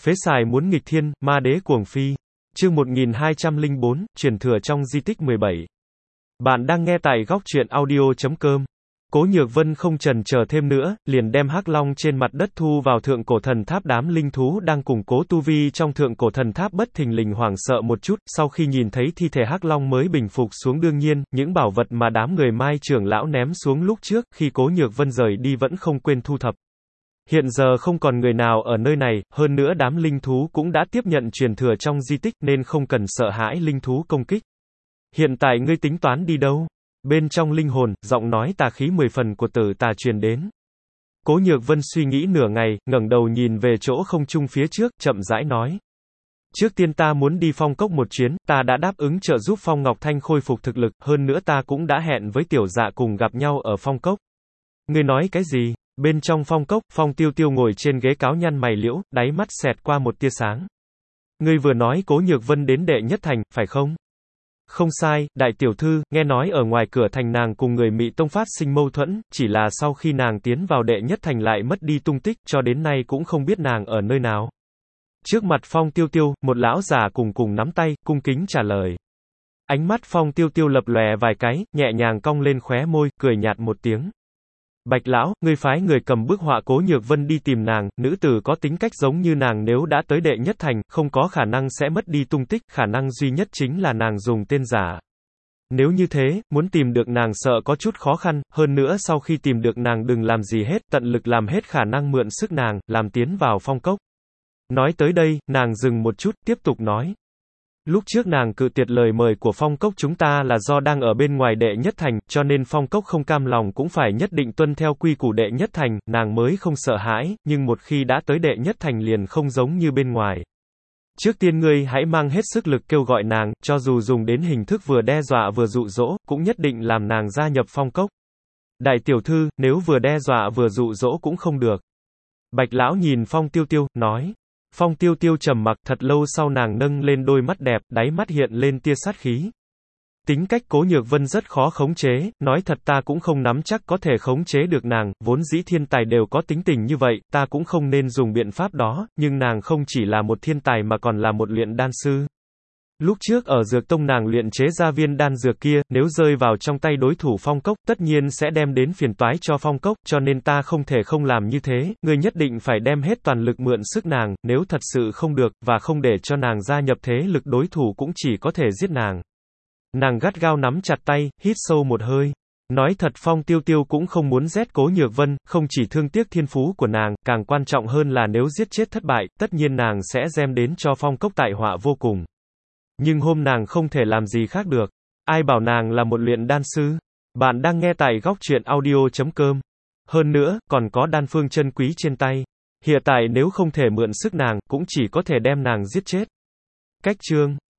Phế xài muốn nghịch thiên, ma đế cuồng phi. Chương 1204, truyền thừa trong di tích 17. Bạn đang nghe tại góc truyện audio.com. Cố Nhược Vân không chần chờ thêm nữa, liền đem hắc long trên mặt đất thu vào thượng cổ thần tháp. Đám linh thú đang củng cố tu vi trong thượng cổ thần tháp bất thình lình hoảng sợ một chút, sau khi nhìn thấy thi thể hắc long mới bình phục xuống. Đương nhiên, những bảo vật mà đám người Mai trưởng lão ném xuống lúc trước, khi Cố Nhược Vân rời đi vẫn không quên thu thập. Hiện giờ không còn người nào ở nơi này, hơn nữa đám linh thú cũng đã tiếp nhận truyền thừa trong di tích nên không cần sợ hãi linh thú công kích. Hiện tại ngươi tính toán đi đâu? Bên trong linh hồn, giọng nói tà khí 10 phần của Tử Tà truyền đến. Cố Nhược Vân suy nghĩ nửa ngày, ngẩng đầu nhìn về chỗ không trung phía trước, chậm rãi nói. Trước tiên ta muốn đi Phong Cốc một chuyến, ta đã đáp ứng trợ giúp Phong Ngọc Thanh khôi phục thực lực, hơn nữa ta cũng đã hẹn với Tiểu Dạ cùng gặp nhau ở Phong Cốc. Ngươi nói cái gì? Bên trong Phong Cốc, Phong Tiêu Tiêu ngồi trên ghế cáo nhăn mày liễu, đáy mắt xẹt qua một tia sáng. Ngươi vừa nói Cố Nhược Vân đến đệ nhất thành, phải không? Không sai, đại tiểu thư, nghe nói ở ngoài cửa thành nàng cùng người Mị Tông phát sinh mâu thuẫn, chỉ là sau khi nàng tiến vào đệ nhất thành lại mất đi tung tích, cho đến nay cũng không biết nàng ở nơi nào. Trước mặt Phong Tiêu Tiêu, một lão già cùng nắm tay, cung kính trả lời. Ánh mắt Phong Tiêu Tiêu lập lòe vài cái, nhẹ nhàng cong lên khóe môi, cười nhạt một tiếng. Bạch lão, ngươi phái người cầm bức họa Cố Nhược Vân đi tìm nàng, nữ tử có tính cách giống như nàng nếu đã tới đệ nhất thành, không có khả năng sẽ mất đi tung tích, khả năng duy nhất chính là nàng dùng tên giả. Nếu như thế, muốn tìm được nàng sợ có chút khó khăn, hơn nữa sau khi tìm được nàng đừng làm gì hết, tận lực làm hết khả năng mượn sức nàng, làm tiến vào Phong Cốc. Nói tới đây, nàng dừng một chút, tiếp tục nói. Lúc trước nàng cự tuyệt lời mời của Phong Cốc chúng ta là do đang ở bên ngoài đệ nhất thành, cho nên Phong Cốc không cam lòng cũng phải nhất định tuân theo quy củ đệ nhất thành, nàng mới không sợ hãi, nhưng một khi đã tới đệ nhất thành liền không giống như bên ngoài. Trước tiên ngươi hãy mang hết sức lực kêu gọi nàng, cho dù dùng đến hình thức vừa đe dọa vừa dụ dỗ, cũng nhất định làm nàng gia nhập Phong Cốc. Đại tiểu thư, nếu vừa đe dọa vừa dụ dỗ cũng không được. Bạch lão nhìn Phong Tiêu Tiêu, nói. Phong Tiêu Tiêu trầm mặc, thật lâu sau nàng nâng lên đôi mắt đẹp, đáy mắt hiện lên tia sát khí. Tính cách Cố Nhược Vân rất khó khống chế, nói thật ta cũng không nắm chắc có thể khống chế được nàng, vốn dĩ thiên tài đều có tính tình như vậy, ta cũng không nên dùng biện pháp đó, nhưng nàng không chỉ là một thiên tài mà còn là một luyện đan sư. Lúc trước ở Dược Tông nàng luyện chế ra viên đan dược kia, nếu rơi vào trong tay đối thủ Phong Cốc, tất nhiên sẽ đem đến phiền toái cho Phong Cốc, cho nên ta không thể không làm như thế, ngươi nhất định phải đem hết toàn lực mượn sức nàng, nếu thật sự không được, và không để cho nàng gia nhập thế lực đối thủ cũng chỉ có thể giết nàng. Nàng gắt gao nắm chặt tay, hít sâu một hơi. Nói thật Phong Tiêu Tiêu cũng không muốn giết Cố Nhược Vân, không chỉ thương tiếc thiên phú của nàng, càng quan trọng hơn là nếu giết chết thất bại, tất nhiên nàng sẽ đem đến cho Phong Cốc tai họa vô cùng. Nhưng hôm nàng không thể làm gì khác được. Ai bảo nàng là một luyện đan sư? Bạn đang nghe tại góc truyện audio.com. Hơn nữa, còn có đan phương chân quý trên tay. Hiện tại nếu không thể mượn sức nàng, cũng chỉ có thể đem nàng giết chết. Cách chương